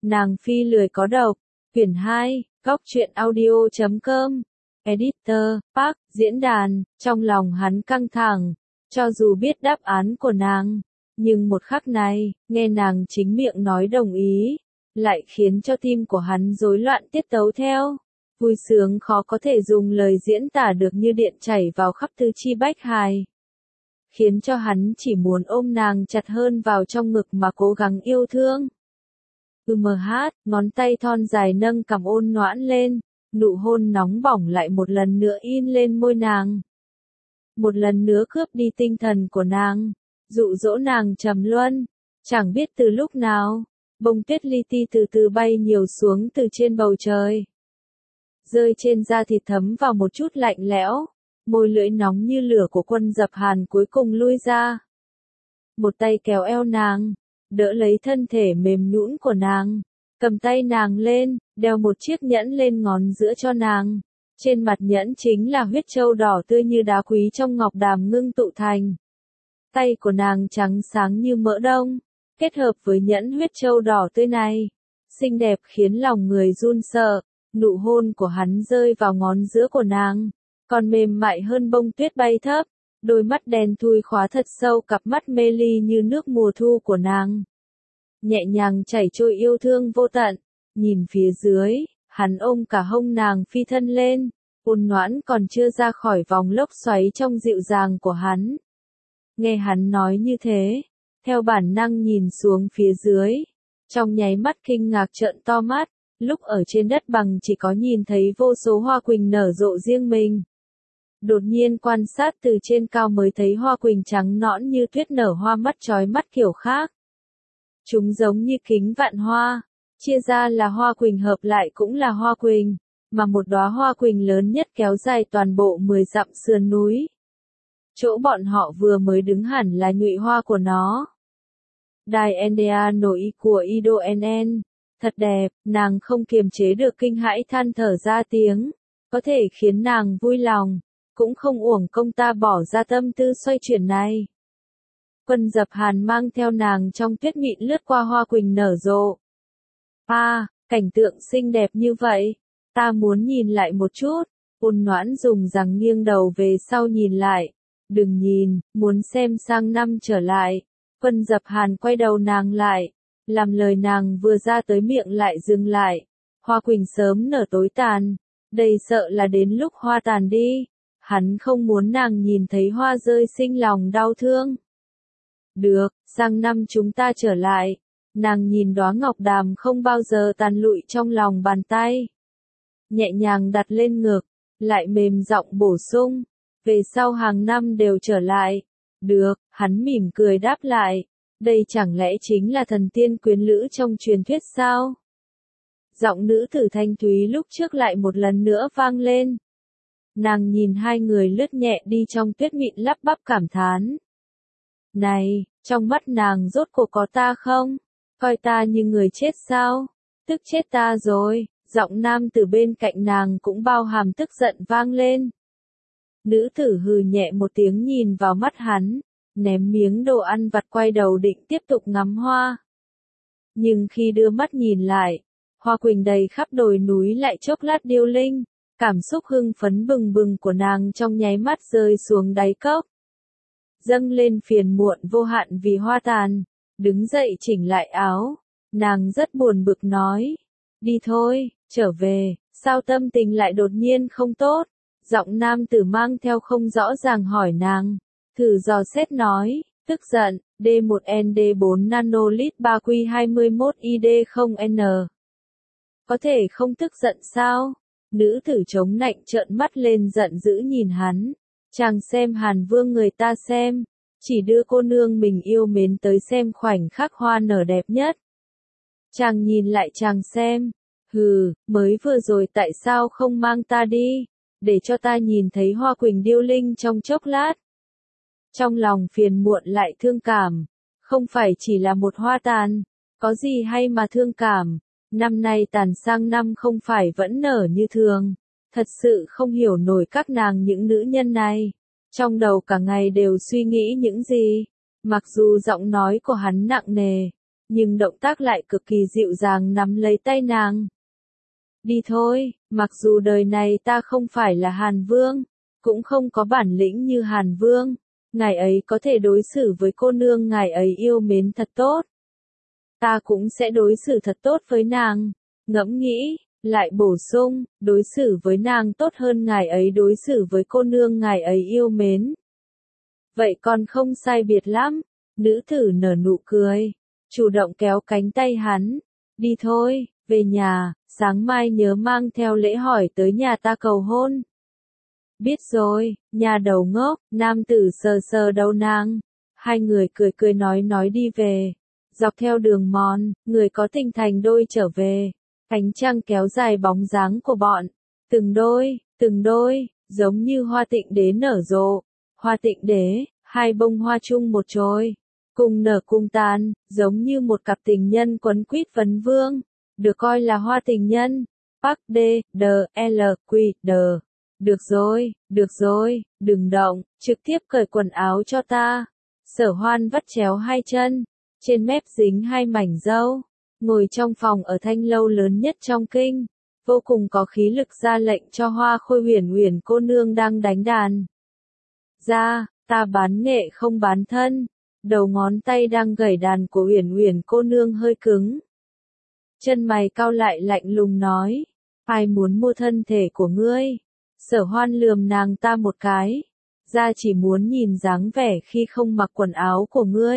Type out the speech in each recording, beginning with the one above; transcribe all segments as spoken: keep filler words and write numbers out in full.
Nàng phi lười có độc. Quyển hai, góc truyện audio chấm com. Editor, Park, diễn đàn, trong lòng hắn căng thẳng, cho dù biết đáp án của nàng, nhưng một khắc này, nghe nàng chính miệng nói đồng ý, lại khiến cho tim của hắn rối loạn tiết tấu theo. Vui sướng khó có thể dùng lời diễn tả được như điện chảy vào khắp tứ chi bách hài. Khiến cho hắn chỉ muốn ôm nàng chặt hơn vào trong ngực mà cố gắng yêu thương. Ừ mờ hát, ngón tay thon dài nâng cằm ôn noãn lên, nụ hôn nóng bỏng lại một lần nữa in lên môi nàng. Một lần nữa cướp đi tinh thần của nàng, dụ dỗ nàng trầm luân. Chẳng biết từ lúc nào, bông tuyết li ti từ từ bay nhiều xuống từ trên bầu trời. Rơi trên da thịt thấm vào một chút lạnh lẽo, môi lưỡi nóng như lửa của Quân Dập Hàn cuối cùng lui ra. Một tay kéo eo nàng, đỡ lấy thân thể mềm nhũn của nàng, cầm tay nàng lên, đeo một chiếc nhẫn lên ngón giữa cho nàng. Trên mặt nhẫn chính là huyết châu đỏ tươi như đá quý trong ngọc đàm ngưng tụ thành. Tay của nàng trắng sáng như mỡ đông, kết hợp với nhẫn huyết châu đỏ tươi này, xinh đẹp khiến lòng người run sợ. Nụ hôn của hắn rơi vào ngón giữa của nàng, còn mềm mại hơn bông tuyết bay thấp. Đôi mắt đen thui khóa thật sâu cặp mắt mê ly như nước mùa thu của nàng. Nhẹ nhàng chảy trôi yêu thương vô tận. Nhìn phía dưới, hắn ôm cả hông nàng phi thân lên, ôn noãn còn chưa ra khỏi vòng lốc xoáy trong dịu dàng của hắn. Nghe hắn nói như thế, theo bản năng nhìn xuống phía dưới, trong nháy mắt kinh ngạc trợn to mắt, lúc ở trên đất bằng chỉ có nhìn thấy vô số hoa quỳnh nở rộ riêng mình. Đột nhiên quan sát từ trên cao mới thấy hoa quỳnh trắng nõn như tuyết nở hoa mắt chói mắt kiểu khác. Chúng giống như kính vạn hoa, chia ra là hoa quỳnh hợp lại cũng là hoa quỳnh, mà một đóa hoa quỳnh lớn nhất kéo dài toàn bộ mười dặm sườn núi. Chỗ bọn họ vừa mới đứng hẳn là nhụy hoa của nó. Đài Endea nổi của Ido en en, thật đẹp, nàng không kiềm chế được kinh hãi than thở ra tiếng, có thể khiến nàng vui lòng. Cũng không uổng công ta bỏ ra tâm tư xoay chuyển này. Quân Dập Hàn mang theo nàng trong tuyết mịn lướt qua hoa quỳnh nở rộ. À, cảnh tượng xinh đẹp như vậy, ta muốn nhìn lại một chút. Ôn noãn dùng rằng nghiêng đầu về sau nhìn lại. Đừng nhìn, muốn xem sang năm trở lại. Quân Dập Hàn quay đầu nàng lại, làm lời nàng vừa ra tới miệng lại dừng lại. Hoa quỳnh sớm nở tối tàn, đây sợ là đến lúc hoa tàn đi. Hắn không muốn nàng nhìn thấy hoa rơi sinh lòng đau thương. Được, sang năm chúng ta trở lại. Nàng nhìn đóa ngọc đàm không bao giờ tàn lụi trong lòng bàn tay. Nhẹ nhàng đặt lên ngực, lại mềm giọng bổ sung. Về sau hàng năm đều trở lại. Được, hắn mỉm cười đáp lại. Đây chẳng lẽ chính là thần tiên quyến lữ trong truyền thuyết sao? Giọng nữ tử thanh thúy lúc trước lại một lần nữa vang lên. Nàng nhìn hai người lướt nhẹ đi trong tuyết mịn lắp bắp cảm thán. Này, trong mắt nàng rốt cuộc có ta không? Coi ta như người chết sao? Tức chết ta rồi, giọng nam từ bên cạnh nàng cũng bao hàm tức giận vang lên. Nữ tử hừ nhẹ một tiếng nhìn vào mắt hắn, ném miếng đồ ăn vặt quay đầu định tiếp tục ngắm hoa. Nhưng khi đưa mắt nhìn lại, hoa quỳnh đầy khắp đồi núi lại chốc lát điêu linh. Cảm xúc hưng phấn bừng bừng của nàng trong nháy mắt rơi xuống đáy cốc. Dâng lên phiền muộn vô hạn vì hoa tàn, đứng dậy chỉnh lại áo, nàng rất buồn bực nói. Đi thôi, trở về, sao tâm tình lại đột nhiên không tốt? Giọng nam tử mang theo không rõ ràng hỏi nàng, thử dò xét nói, tức giận, D một N D bốn nanolit ba Q hai mốt I D không N. Có thể không tức giận sao? Nữ tử chống nạnh trợn mắt lên giận dữ nhìn hắn. Chàng xem Hàn Vương người ta xem, chỉ đưa cô nương mình yêu mến tới xem khoảnh khắc hoa nở đẹp nhất. Chàng nhìn lại chàng xem, hừ, mới vừa rồi tại sao không mang ta đi, để cho ta nhìn thấy hoa quỳnh điêu linh trong chốc lát. Trong lòng phiền muộn lại thương cảm, không phải chỉ là một hoa tàn, có gì hay mà thương cảm. Năm nay tàn sang năm không phải vẫn nở như thường. Thật sự không hiểu nổi các nàng những nữ nhân này. Trong đầu cả ngày đều suy nghĩ những gì. Mặc dù giọng nói của hắn nặng nề, nhưng động tác lại cực kỳ dịu dàng nắm lấy tay nàng. Đi thôi, mặc dù đời này ta không phải là Hàn Vương, cũng không có bản lĩnh như Hàn Vương, ngài ấy có thể đối xử với cô nương ngài ấy yêu mến thật tốt. Ta cũng sẽ đối xử thật tốt với nàng, ngẫm nghĩ, lại bổ sung, đối xử với nàng tốt hơn ngài ấy đối xử với cô nương ngài ấy yêu mến. Vậy còn không sai biệt lắm, nữ tử nở nụ cười, chủ động kéo cánh tay hắn, đi thôi, về nhà, sáng mai nhớ mang theo lễ hỏi tới nhà ta cầu hôn. Biết rồi, nhà đầu ngốc, nam tử sờ sờ đầu nàng, hai người cười cười nói nói đi về, dọc theo đường mòn, người có tình thành đôi trở về, ánh trăng kéo dài bóng dáng của bọn, từng đôi, từng đôi, giống như hoa tịnh đế nở rộ, hoa tịnh đế, hai bông hoa chung một chồi, cùng nở cùng tàn, giống như một cặp tình nhân quấn quýt vấn vương, được coi là hoa tình nhân. Park D, D, L, Q, D. Được rồi, được rồi, đừng động, trực tiếp cởi quần áo cho ta. Sở Hoan vắt chéo hai chân, trên mép dính hai mảnh râu, ngồi trong phòng ở thanh lâu lớn nhất trong kinh, vô cùng có khí lực ra lệnh cho Hoa Khôi Huyền Huyền cô nương đang đánh đàn. Ra, ta bán nghệ không bán thân. Đầu ngón tay đang gảy đàn của Huyền Huyền cô nương hơi cứng. Chân mày cau lại lạnh lùng nói, ai muốn mua thân thể của ngươi? Sở Hoan lườm nàng ta một cái, ra chỉ muốn nhìn dáng vẻ khi không mặc quần áo của ngươi.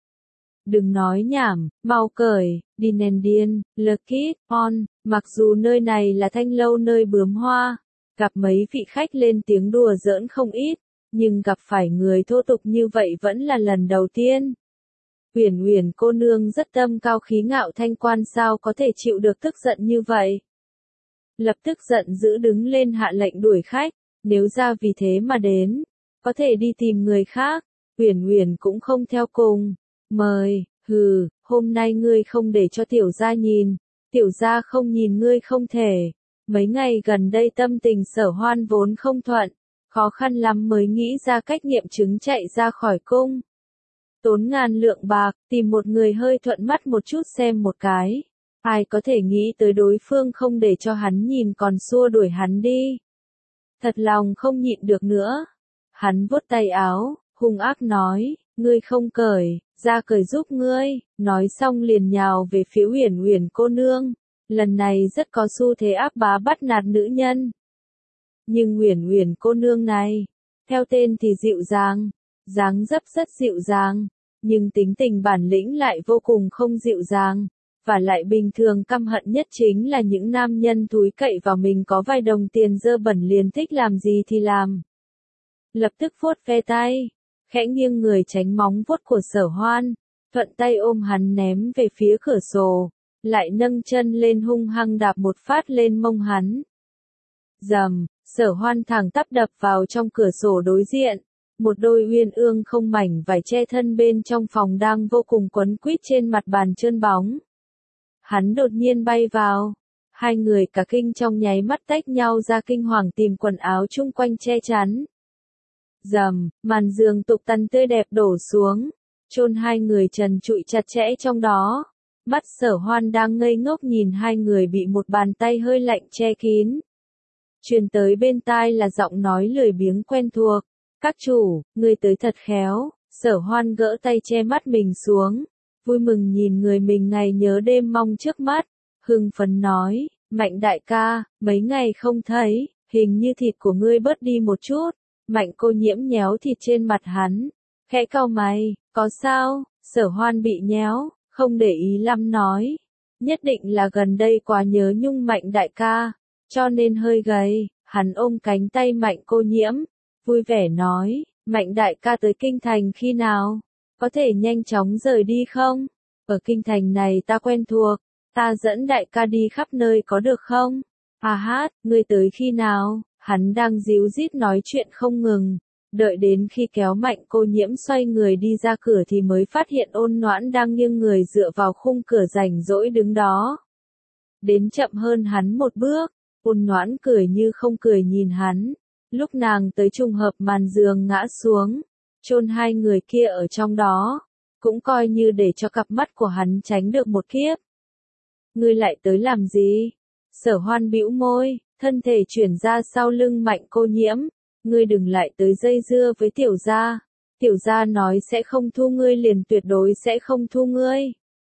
Đừng nói nhảm, mau cởi, đi nền điên, Lucky, on, mặc dù nơi này là thanh lâu nơi bướm hoa, gặp mấy vị khách lên tiếng đùa giỡn không ít, nhưng gặp phải người thô tục như vậy vẫn là lần đầu tiên. Huyền Huyền cô nương rất tâm cao khí ngạo thanh quan sao có thể chịu được tức giận như vậy. Lập tức giận dữ đứng lên hạ lệnh đuổi khách, nếu ra vì thế mà đến, có thể đi tìm người khác, Huyền Huyền cũng không theo cùng. Mời, hừ, hôm nay ngươi không để cho tiểu gia nhìn, tiểu gia không nhìn ngươi không thể. Mấy ngày gần đây tâm tình Sở Hoan vốn không thuận, khó khăn lắm mới nghĩ ra cách nghiệm chứng chạy ra khỏi cung. Tốn ngàn lượng bạc, tìm một người hơi thuận mắt một chút xem một cái. Ai có thể nghĩ tới đối phương không để cho hắn nhìn còn xua đuổi hắn đi. Thật lòng không nhịn được nữa. Hắn vuốt tay áo, hung ác nói, ngươi không cởi, ra cởi giúp ngươi, nói xong liền nhào về phía Huyền Huyền cô nương. Lần này rất có xu thế áp bá bắt nạt nữ nhân. Nhưng Huyền Huyền cô nương này, theo tên thì dịu dàng, dáng dấp rất dịu dàng, nhưng tính tình bản lĩnh lại vô cùng không dịu dàng, và lại bình thường căm hận nhất chính là những nam nhân thúi cậy vào mình có vài đồng tiền dơ bẩn liền thích làm gì thì làm. Lập tức vuốt ve tay, khẽ nghiêng người tránh móng vuốt của Sở Hoan, thuận tay ôm hắn ném về phía cửa sổ, lại nâng chân lên hung hăng đạp một phát lên mông hắn. Rầm, Sở Hoan thẳng tắp đập vào trong cửa sổ đối diện, một đôi uyên ương không mảnh vải che thân bên trong phòng đang vô cùng quấn quýt trên mặt bàn trơn bóng. Hắn đột nhiên bay vào, hai người cả kinh trong nháy mắt tách nhau ra kinh hoàng tìm quần áo chung quanh che chắn. Rầm, màn giường tục tằn tươi đẹp đổ xuống, chôn hai người trần trụi chặt chẽ trong đó. Mắt Sở Hoan đang ngây ngốc nhìn hai người bị một bàn tay hơi lạnh che kín. Truyền tới bên tai là giọng nói lười biếng quen thuộc. Các chủ, người tới thật khéo. Sở Hoan gỡ tay che mắt mình xuống, vui mừng nhìn người mình ngày nhớ đêm mong trước mắt, hưng phấn nói, Mạnh đại ca, mấy ngày không thấy, hình như thịt của ngươi bớt đi một chút. Mạnh cô nhiễm nhéo thịt trên mặt hắn, khẽ cau mày, có sao? Sở Hoan bị nhéo, không để ý lắm nói, nhất định là gần đây quá nhớ nhung Mạnh đại ca, cho nên hơi gầy. Hắn ôm cánh tay Mạnh cô nhiễm, vui vẻ nói, Mạnh đại ca tới kinh thành khi nào? Có thể nhanh chóng rời đi không? Ở kinh thành này ta quen thuộc, ta dẫn đại ca đi khắp nơi có được không? À hát, ngươi tới khi nào? Hắn đang díu dít nói chuyện không ngừng, đợi đến khi kéo Mạnh cô nhiễm xoay người đi ra cửa thì mới phát hiện Ôn Noãn đang nghiêng người dựa vào khung cửa rảnh rỗi đứng đó. Đến chậm hơn hắn một bước, Ôn Noãn cười như không cười nhìn hắn, lúc nàng tới trùng hợp màn giường ngã xuống, chôn hai người kia ở trong đó, cũng coi như để cho cặp mắt của hắn tránh được một kiếp. Ngươi lại tới làm gì? Sở Hoan bĩu môi, thân thể chuyển ra sau lưng Mạnh Cô Nhiễm, ngươi đừng lại tới dây dưa với tiểu gia. Tiểu gia nói sẽ không thu ngươi liền tuyệt đối sẽ không thu ngươi.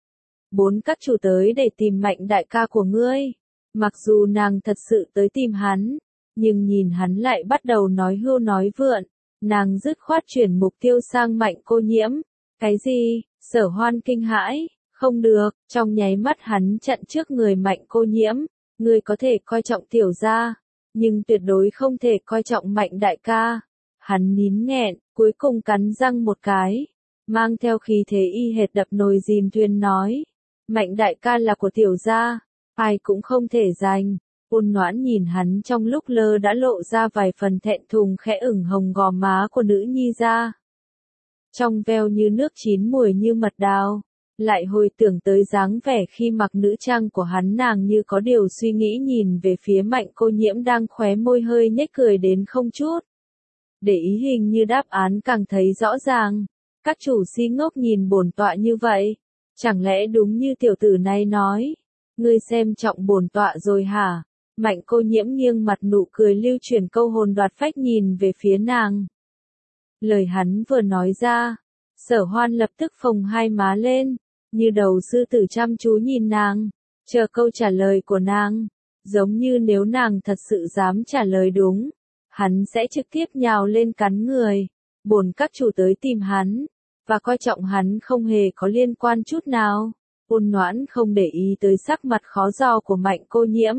Bốn các chủ tới để tìm Mạnh đại ca của ngươi. Mặc dù nàng thật sự tới tìm hắn, nhưng nhìn hắn lại bắt đầu nói hưu nói vượn, nàng dứt khoát chuyển mục tiêu sang Mạnh Cô Nhiễm. Cái gì? Sở Hoan kinh hãi, không được, trong nháy mắt hắn chặn trước người Mạnh Cô Nhiễm, ngươi có thể coi trọng tiểu gia, nhưng tuyệt đối không thể coi trọng Mạnh đại ca. Hắn nín nghẹn, cuối cùng cắn răng một cái, mang theo khí thế y hệt đập nồi dìm thuyền nói, Mạnh đại ca là của tiểu gia, ai cũng không thể giành. Ôn Noãn nhìn hắn trong lúc lơ đã lộ ra vài phần thẹn thùng khẽ ửng hồng gò má của nữ nhi ra. Trong veo như nước chín mùi như mật đào, lại hồi tưởng tới dáng vẻ khi mặc nữ trang của hắn, nàng như có điều suy nghĩ nhìn về phía Mạnh Cô Nhiễm đang khóe môi hơi nhếch cười đến không chút. Để ý hình như đáp án càng thấy rõ ràng, các chủ si ngốc nhìn bổn tọa như vậy, chẳng lẽ đúng như tiểu tử này nói, ngươi xem trọng bổn tọa rồi hả? Mạnh Cô Nhiễm nghiêng mặt nụ cười lưu chuyển câu hồn đoạt phách nhìn về phía nàng. Lời hắn vừa nói ra, Sở Hoan lập tức phồng hai má lên, như đầu sư tử chăm chú nhìn nàng, chờ câu trả lời của nàng, giống như nếu nàng thật sự dám trả lời đúng, hắn sẽ trực tiếp nhào lên cắn người. Bổn các chủ tới tìm hắn, và coi trọng hắn không hề có liên quan chút nào. Ôn Noãn không để ý tới sắc mặt khó dò của Mạnh Cô Nhiễm,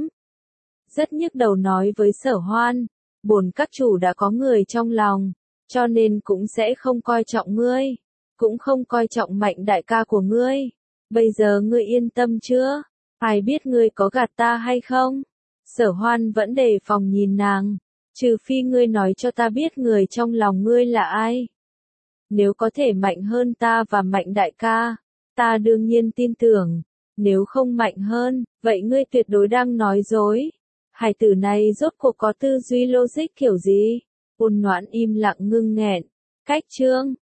rất nhức đầu nói với Sở Hoan, bổn các chủ đã có người trong lòng, cho nên cũng sẽ không coi trọng ngươi, cũng không coi trọng Mạnh đại ca của ngươi. Bây giờ ngươi yên tâm chưa? Ai biết ngươi có gạt ta hay không? Sở Hoan vẫn đề phòng nhìn nàng, trừ phi ngươi nói cho ta biết người trong lòng ngươi là ai. Nếu có thể mạnh hơn ta và Mạnh đại ca, ta đương nhiên tin tưởng, nếu không mạnh hơn, vậy ngươi tuyệt đối đang nói dối. Hải tử này rốt cuộc có tư duy logic kiểu gì? Ôn Noãn im lặng ngưng nghẹn. Cách chương